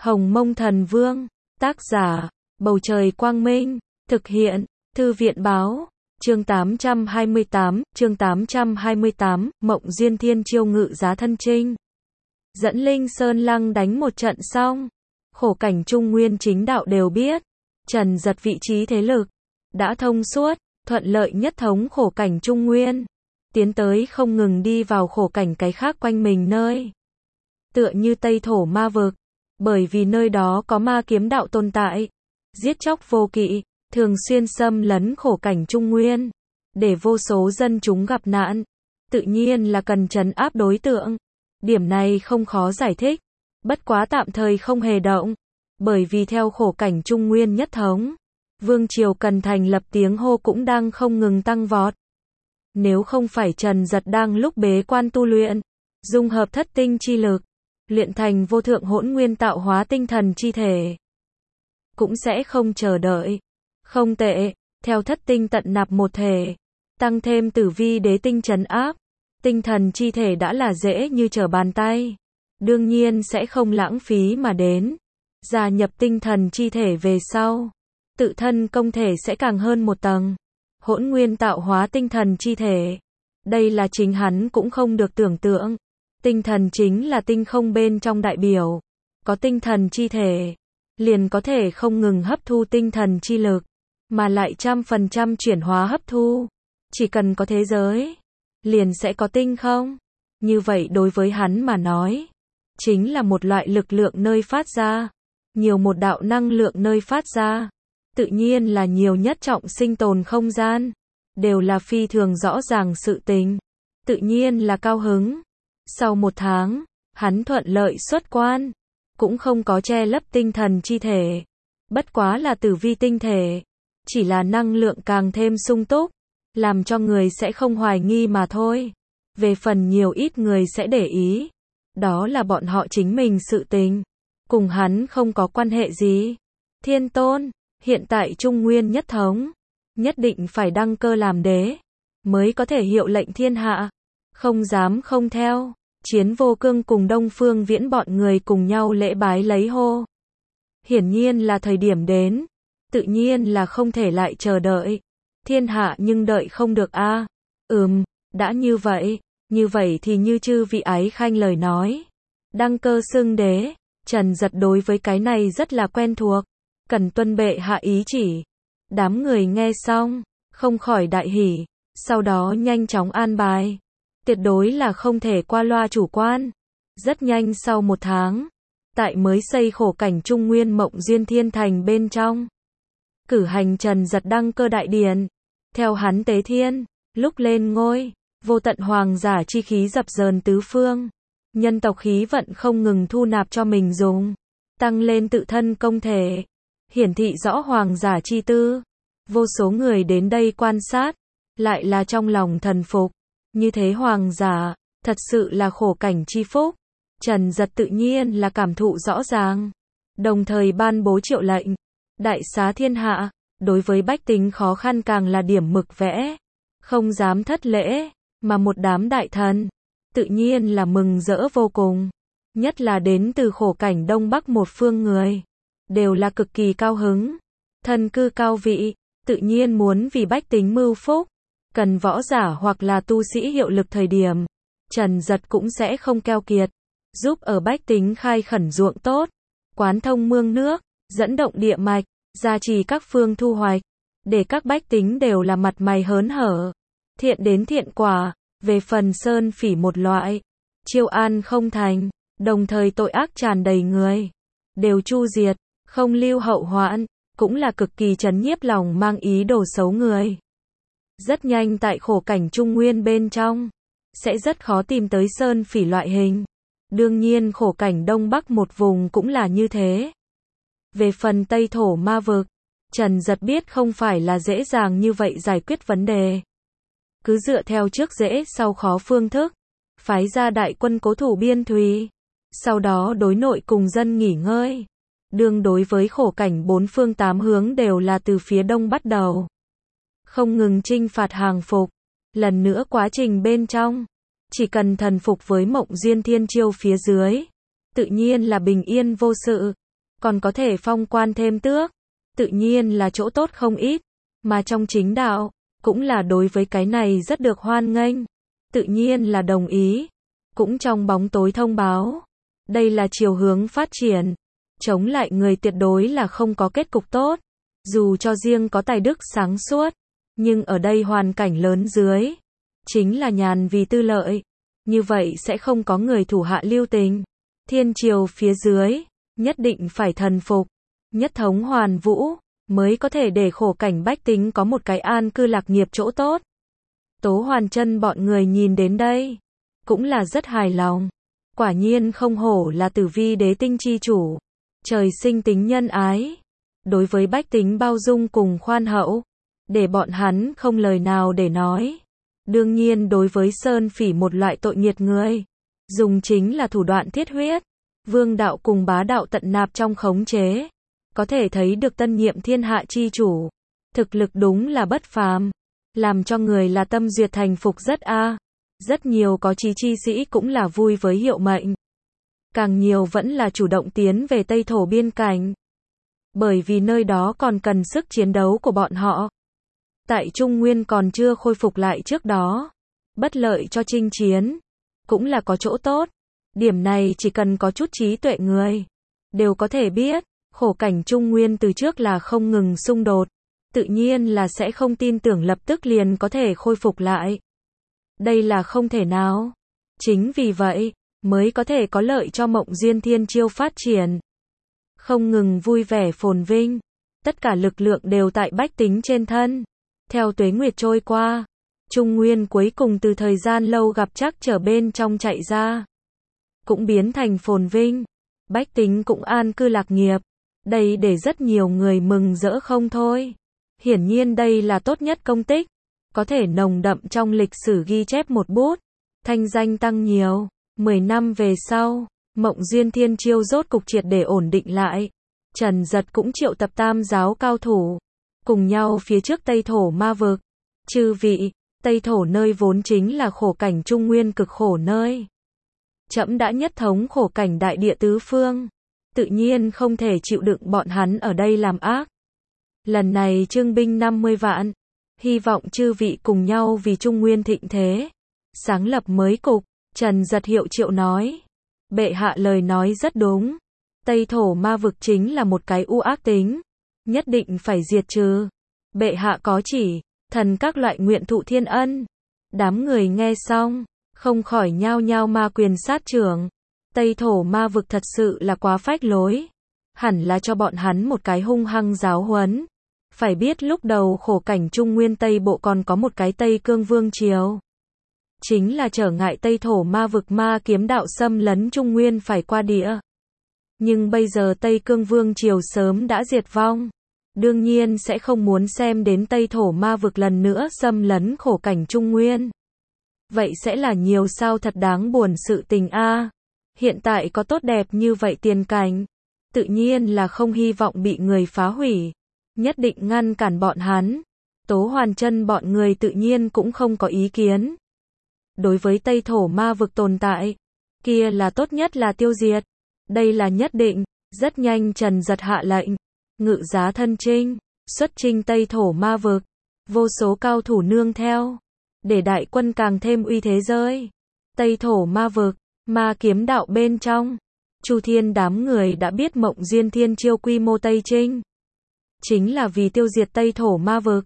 Hồng Mông Thần Vương, tác giả, Bầu Trời Quang Minh, thực hiện, Thư viện Báo, chương 828, Mộng Duyên Thiên Chiêu Ngự Giá Thân Trinh. Dẫn Linh Sơn Lăng đánh một trận xong, khổ cảnh Trung Nguyên chính đạo đều biết, Trần Giật vị trí thế lực đã thông suốt, thuận lợi nhất thống khổ cảnh Trung Nguyên, tiến tới không ngừng đi vào khổ cảnh cái khác quanh mình nơi. Tựa như Tây Thổ Ma Vực, bởi vì nơi đó có ma kiếm đạo tồn tại, giết chóc vô kỵ, thường xuyên xâm lấn khổ cảnh Trung Nguyên, để vô số dân chúng gặp nạn, tự nhiên là cần trấn áp đối tượng. Điểm này không khó giải thích, bất quá tạm thời không hề động, bởi vì theo khổ cảnh Trung Nguyên nhất thống, vương triều cần thành lập tiếng hô cũng đang không ngừng tăng vọt. Nếu không phải Trần Giật đang lúc bế quan tu luyện, dung hợp thất tinh chi lực, luyện thành vô thượng hỗn nguyên tạo hóa tinh thần chi thể, cũng sẽ không chờ đợi. Không tệ, theo thất tinh tận nạp một thể, tăng thêm tử vi đế tinh trấn áp, tinh thần chi thể đã là dễ như trở bàn tay. Đương nhiên sẽ không lãng phí mà đến. Gia nhập tinh thần chi thể về sau, tự thân công thể sẽ càng hơn một tầng. Hỗn nguyên tạo hóa tinh thần chi thể, đây là chính hắn cũng không được tưởng tượng. Tinh thần chính là tinh không bên trong đại biểu. Có tinh thần chi thể, liền có thể không ngừng hấp thu tinh thần chi lực, mà lại 100% chuyển hóa hấp thu. Chỉ cần có thế giới, liền sẽ có tinh không. Như vậy đối với hắn mà nói, chính là một loại lực lượng nơi phát ra. Nhiều một đạo năng lượng nơi phát ra, tự nhiên là nhiều nhất trọng sinh tồn không gian. Đều là phi thường rõ ràng sự tình, tự nhiên là cao hứng. Sau một tháng, hắn thuận lợi xuất quan, cũng không có che lấp tinh thần chi thể, bất quá là tử vi tinh thể, chỉ là năng lượng càng thêm sung túc, làm cho người sẽ không hoài nghi mà thôi. Về phần nhiều ít người sẽ để ý, đó là bọn họ chính mình sự tình, cùng hắn không có quan hệ gì. Thiên Tôn, hiện tại Trung Nguyên nhất thống, nhất định phải đăng cơ làm đế, mới có thể hiệu lệnh thiên hạ, không dám không theo. Chiến Vô Cương cùng Đông Phương Viễn bọn người cùng nhau lễ bái lấy hô. Hiển nhiên là thời điểm đến, tự nhiên là không thể lại chờ đợi. Thiên hạ nhưng đợi không được a. Đã như vậy thì như chư vị ái khanh lời nói, đăng cơ xưng đế. Trần Giật đối với cái này rất là quen thuộc, cần tuân bệ hạ ý chỉ. Đám người nghe xong, không khỏi đại hỉ, sau đó nhanh chóng an bài. Tuyệt đối là không thể qua loa chủ quan. Rất nhanh sau một tháng, tại mới xây khổ cảnh Trung Nguyên Mộng Duyên Thiên Thành bên trong, cử hành Trần Giật đăng cơ đại điển. Theo hắn tế thiên, lúc lên ngôi, vô tận hoàng giả chi khí dập dờn tứ phương. Nhân tộc khí vận không ngừng thu nạp cho mình dùng, tăng lên tự thân công thể, hiển thị rõ hoàng giả chi tư. Vô số người đến đây quan sát, lại là trong lòng thần phục. Như thế hoàng giả, thật sự là khổ cảnh chi phúc. Trần Giật tự nhiên là cảm thụ rõ ràng, đồng thời ban bố triệu lệnh, đại xá thiên hạ, đối với bách tính khó khăn càng là điểm mực vẽ, không dám thất lễ, mà một đám đại thần, tự nhiên là mừng rỡ vô cùng, nhất là đến từ khổ cảnh Đông Bắc một phương người, đều là cực kỳ cao hứng, thân cư cao vị, tự nhiên muốn vì bách tính mưu phúc. Cần võ giả hoặc là tu sĩ hiệu lực thời điểm, Trần Giật cũng sẽ không keo kiệt, giúp ở bách tính khai khẩn ruộng tốt, quán thông mương nước, dẫn động địa mạch, gia trì các phương thu hoạch, để các bách tính đều là mặt mày hớn hở, thiện đến thiện quả. Về phần sơn phỉ một loại, chiêu an không thành, đồng thời tội ác tràn đầy người, đều chu diệt, không lưu hậu hoạn, cũng là cực kỳ trấn nhiếp lòng mang ý đồ xấu người. Rất nhanh tại khổ cảnh Trung Nguyên bên trong, sẽ rất khó tìm tới sơn phỉ loại hình. Đương nhiên khổ cảnh Đông Bắc một vùng cũng là như thế. Về phần Tây Thổ Ma Vực, Trần Giật biết không phải là dễ dàng như vậy giải quyết vấn đề. Cứ dựa theo trước dễ sau khó phương thức, phái ra đại quân cố thủ biên thùy, sau đó đối nội cùng dân nghỉ ngơi. Đương đối với khổ cảnh bốn phương tám hướng đều là từ phía đông bắt đầu, không ngừng chinh phạt hàng phục. Lần nữa quá trình bên trong, chỉ cần thần phục với Mộng Duyên Thiên Chiêu phía dưới, tự nhiên là bình yên vô sự. còn có thể phong quan thêm tước, tự nhiên là chỗ tốt không ít, mà trong chính đạo, cũng là đối với cái này rất được hoan nghênh, tự nhiên là đồng ý, cũng trong bóng tối thông báo, đây là chiều hướng phát triển, chống lại người tuyệt đối là không có kết cục tốt, dù cho riêng có tài đức sáng suốt, nhưng ở đây hoàn cảnh lớn dưới, chính là nhàn vì tư lợi, như vậy sẽ không có người thủ hạ lưu tình, thiên triều phía dưới, nhất định phải thần phục, nhất thống hoàn vũ, mới có thể để khổ cảnh bách tính có một cái an cư lạc nghiệp chỗ tốt. Tố Hoàn Chân bọn người nhìn đến đây, cũng là rất hài lòng, quả nhiên không hổ là Tử Vi đế tinh chi chủ, trời sinh tính nhân ái, đối với bách tính bao dung cùng khoan hậu, để bọn hắn không lời nào để nói. Đương nhiên đối với Sơn Phỉ một loại tội nghiệt người, dùng chính là thủ đoạn thiết huyết, vương đạo cùng bá đạo tận nạp trong khống chế, có thể thấy được tân nhiệm thiên hạ chi chủ, thực lực đúng là bất phàm, làm cho người là tâm duyệt thành phục rất rất nhiều có chí chi sĩ cũng là vui với hiệu mệnh, càng nhiều vẫn là chủ động tiến về Tây Thổ biên cảnh, bởi vì nơi đó còn cần sức chiến đấu của bọn họ. Tại Trung Nguyên còn chưa khôi phục lại trước đó, bất lợi cho chinh chiến, cũng là có chỗ tốt. Điểm này chỉ cần có chút trí tuệ người, đều có thể biết, khổ cảnh Trung Nguyên từ trước là không ngừng xung đột, tự nhiên là sẽ không tin tưởng lập tức liền có thể khôi phục lại. Đây là không thể nào. Chính vì vậy, mới có thể có lợi cho Mộng Duyên Thiên Chiêu phát triển. Không ngừng vui vẻ phồn vinh, tất cả lực lượng đều tại bách tính trên thân. Theo tuế nguyệt trôi qua, Trung Nguyên cuối cùng từ thời gian lâu gặp trắc trở bên trong chạy ra, cũng biến thành phồn vinh, bách tính cũng an cư lạc nghiệp. Đây để rất nhiều người mừng rỡ không thôi. Hiển nhiên đây là tốt nhất công tích, có thể nồng đậm trong lịch sử ghi chép một bút, thanh danh tăng nhiều. 10 năm về sau, Mộng Duyên Thiên Chiêu rốt cục triệt để ổn định lại. Trần Dật cũng triệu tập tam giáo cao thủ, cùng nhau phía trước Tây Thổ ma vực. Chư vị, Tây Thổ nơi vốn chính là khổ cảnh Trung Nguyên cực khổ nơi. Trẫm đã nhất thống khổ cảnh đại địa tứ phương, tự nhiên không thể chịu đựng bọn hắn ở đây làm ác. Lần này trưng binh 50 vạn, hy vọng chư vị cùng nhau vì Trung Nguyên thịnh thế, sáng lập mới cục. Trần Dật hiệu triệu nói, bệ hạ lời nói rất đúng, Tây Thổ ma vực chính là một cái u ác tính, nhất định phải diệt trừ. Bệ hạ có chỉ, thần các loại nguyện thụ thiên ân. Đám người nghe xong, không khỏi nhao nhao ma quyền sát trưởng. Tây Thổ ma vực thật sự là quá phách lối, hẳn là cho bọn hắn một cái hung hăng giáo huấn. Phải biết lúc đầu khổ cảnh Trung Nguyên Tây Bộ còn có một cái Tây Cương Vương Triều, chính là trở ngại Tây Thổ ma vực ma kiếm đạo xâm lấn Trung Nguyên phải qua địa. Nhưng bây giờ Tây Cương Vương Triều sớm đã diệt vong, đương nhiên sẽ không muốn xem đến Tây Thổ ma vực lần nữa xâm lấn khổ cảnh Trung Nguyên. Vậy sẽ là nhiều sao thật đáng buồn sự tình a. Hiện tại có tốt đẹp như vậy tiền cảnh, tự nhiên là không hy vọng bị người phá hủy, nhất định ngăn cản bọn hắn. Tố Hoàn Chân bọn người tự nhiên cũng không có ý kiến. Đối với Tây Thổ ma vực tồn tại, kia là tốt nhất là tiêu diệt. Đây là nhất định. Rất nhanh Trần Dật hạ lệnh, ngự giá thân chinh, xuất chinh Tây Thổ ma vực, vô số cao thủ nương theo, để đại quân càng thêm uy thế rơi. Tây Thổ ma vực, ma kiếm đạo bên trong, Chu Thiên đám người đã biết Mộng Duyên Thiên Chiêu quy mô Tây Trinh, chính là vì tiêu diệt Tây Thổ ma vực.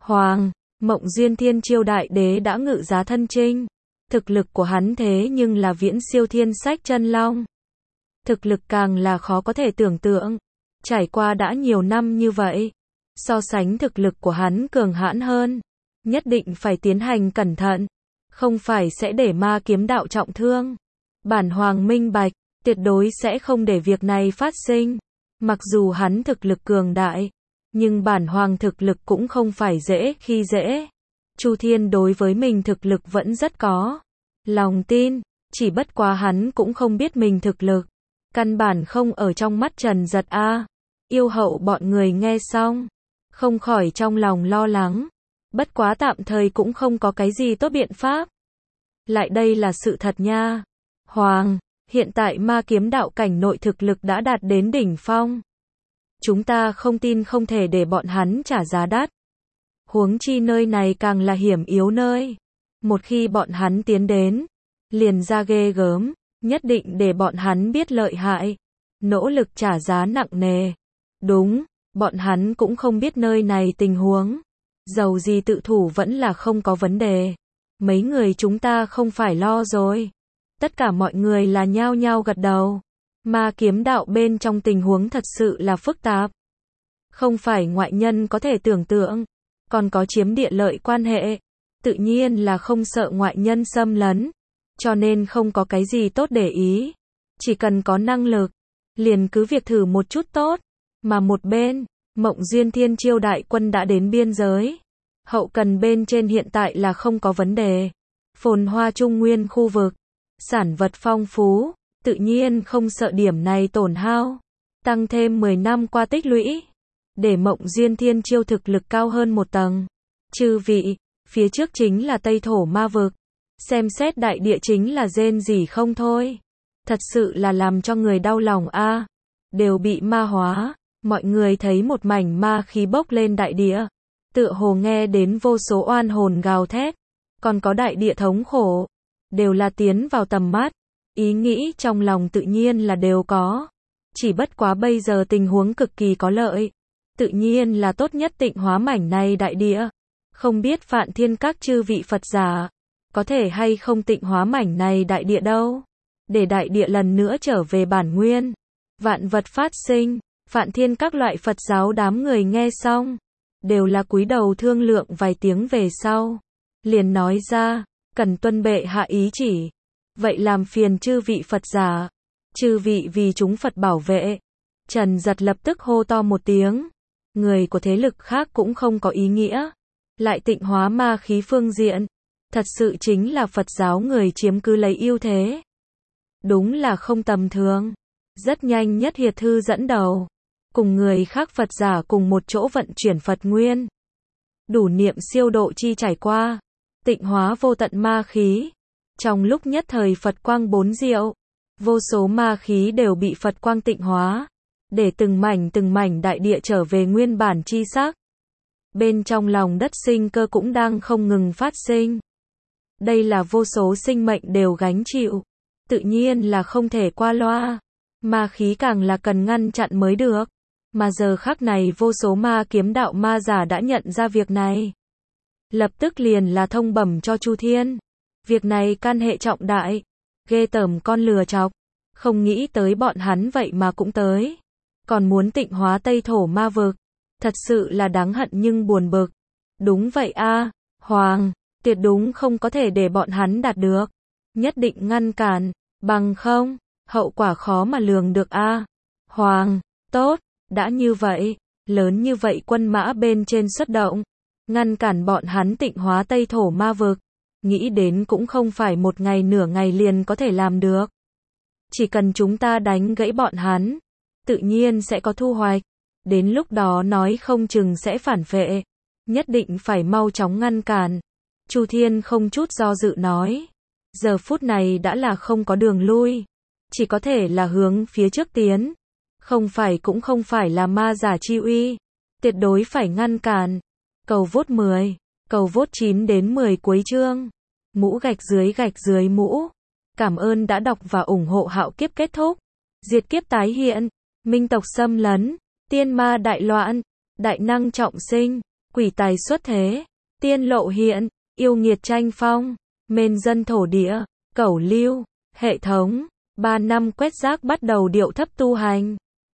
Mộng Duyên Thiên Chiêu đại đế đã ngự giá thân chinh, thực lực của hắn thế nhưng là viễn siêu Thiên Sách Chân Long. Thực lực càng là khó có thể tưởng tượng, trải qua đã nhiều năm như vậy, so sánh thực lực của hắn cường hãn hơn, nhất định phải tiến hành cẩn thận, không phải sẽ để ma kiếm đạo trọng thương. Bản hoàng minh bạch, tuyệt đối sẽ không để việc này phát sinh. Mặc dù hắn thực lực cường đại, nhưng bản hoàng thực lực cũng không phải dễ khi dễ. Chu Thiên đối với mình thực lực vẫn rất có lòng tin, chỉ bất quá hắn cũng không biết mình thực lực, căn bản không ở trong mắt Trần Dật a. Yêu hậu bọn người nghe xong, không khỏi trong lòng lo lắng, bất quá tạm thời cũng không có cái gì tốt biện pháp. Lại đây là sự thật nha. Hiện tại ma kiếm đạo cảnh nội thực lực đã đạt đến đỉnh phong, Chúng ta không tin không thể để bọn hắn trả giá đắt. Huống chi nơi này càng là hiểm yếu nơi. Một khi bọn hắn tiến đến, liền ra ghê gớm, nhất định để bọn hắn biết lợi hại, nỗ lực trả giá nặng nề. Đúng, bọn hắn cũng không biết nơi này tình huống. Dầu gì tự thủ vẫn là không có vấn đề. Mấy người chúng ta không phải lo rồi. Tất cả mọi người là nhao nhao gật đầu. Ma kiếm đạo bên trong tình huống thật sự là phức tạp. Không phải ngoại nhân có thể tưởng tượng. Còn có chiếm địa lợi quan hệ. Tự nhiên là không sợ ngoại nhân xâm lấn. Cho nên không có cái gì tốt để ý. Chỉ cần có năng lực, liền cứ việc thử một chút tốt. Mà một bên, Mộng Duyên Thiên Chiêu đại quân đã đến biên giới. Hậu cần bên trên hiện tại là không có vấn đề. Phồn hoa Trung Nguyên khu vực, sản vật phong phú, tự nhiên không sợ điểm này tổn hao. Tăng thêm 10 năm qua tích lũy, để Mộng Duyên Thiên Chiêu thực lực cao hơn một tầng. Chư vị, phía trước chính là Tây Thổ ma vực. Xem xét đại địa chính là rên rỉ không thôi. Thật sự là làm cho người đau lòng a. Đều bị ma hóa. Mọi người thấy một mảnh ma khí bốc lên đại địa. Tựa hồ nghe đến vô số oan hồn gào thét. Còn có đại địa thống khổ. Đều là tiến vào tầm mắt. Ý nghĩ trong lòng tự nhiên là đều có. Chỉ bất quá bây giờ tình huống cực kỳ có lợi. Tự nhiên là tốt nhất tịnh hóa mảnh này đại địa. Không biết Phạn Thiên các chư vị Phật giả có thể hay không tịnh hóa mảnh này đại địa đâu. Để đại địa lần nữa trở về bản nguyên. Vạn vật phát sinh. Phạn Thiên các loại Phật giáo đám người nghe xong. Đều là cúi đầu thương lượng vài tiếng về sau. Liền nói ra, cần tuân bệ hạ ý chỉ. Vậy làm phiền chư vị Phật giả. Chư vị vì chúng Phật bảo vệ. Trần Giật lập tức hô to một tiếng. Người của thế lực khác cũng không có ý nghĩa. Lại tịnh hóa ma khí phương diện. Thật sự chính là Phật giáo người chiếm cứ lấy ưu thế. Đúng là không tầm thường. Rất nhanh Nhất Hiệt Thư dẫn đầu. Cùng người khác Phật giả cùng một chỗ vận chuyển Phật nguyên. Đủ niệm siêu độ chi trải qua. Tịnh hóa vô tận ma khí. Trong lúc nhất thời Phật quang bốn diệu. Vô số ma khí đều bị Phật quang tịnh hóa. Để từng mảnh đại địa trở về nguyên bản chi sắc. Bên trong lòng đất sinh cơ cũng đang không ngừng phát sinh. Đây là vô số sinh mệnh đều gánh chịu. Tự nhiên là không thể qua loa. Ma khí càng là cần ngăn chặn mới được. Mà giờ khắc này vô số ma kiếm đạo ma giả đã nhận ra việc này. Lập tức liền là thông bẩm cho Chu Thiên. Việc này can hệ trọng đại. Ghê tởm con lừa chọc. Không nghĩ tới bọn hắn vậy mà cũng tới. Còn muốn tịnh hóa Tây Thổ ma vực. Thật sự là đáng hận nhưng buồn bực. Đúng vậy a, Hoàng. Tuyệt đúng không có thể để bọn hắn đạt được. Nhất định ngăn cản. Bằng không, hậu quả khó mà lường được a. Hoàng. Tốt. Đã như vậy, lớn như vậy quân mã bên trên xuất động. Ngăn cản bọn hắn tịnh hóa Tây Thổ ma vực. Nghĩ đến cũng không phải một ngày nửa ngày liền có thể làm được. Chỉ cần chúng ta đánh gãy bọn hắn, tự nhiên sẽ có thu hoạch. Đến lúc đó nói không chừng sẽ phản vệ. Nhất định phải mau chóng ngăn cản. Chu Thiên không chút do dự nói. Giờ phút này đã là không có đường lui. Chỉ có thể là hướng phía trước tiến. Không phải cũng không phải là ma giả chi uy. Tuyệt đối phải ngăn cản. Cầu vote 10. Cầu vote 9 đến 10 cuối chương. Mũ gạch dưới mũ. Cảm ơn đã đọc và ủng hộ Hạo Kiếp kết thúc. Diệt kiếp tái hiện. Minh tộc xâm lấn. Tiên ma đại loạn. Đại năng trọng sinh. Quỷ tài xuất thế. Tiên lộ hiện. Yêu nghiệt tranh phong. Mên dân thổ địa. Cẩu lưu. Hệ thống. 3 năm quét rác bắt đầu điệu thấp tu hành.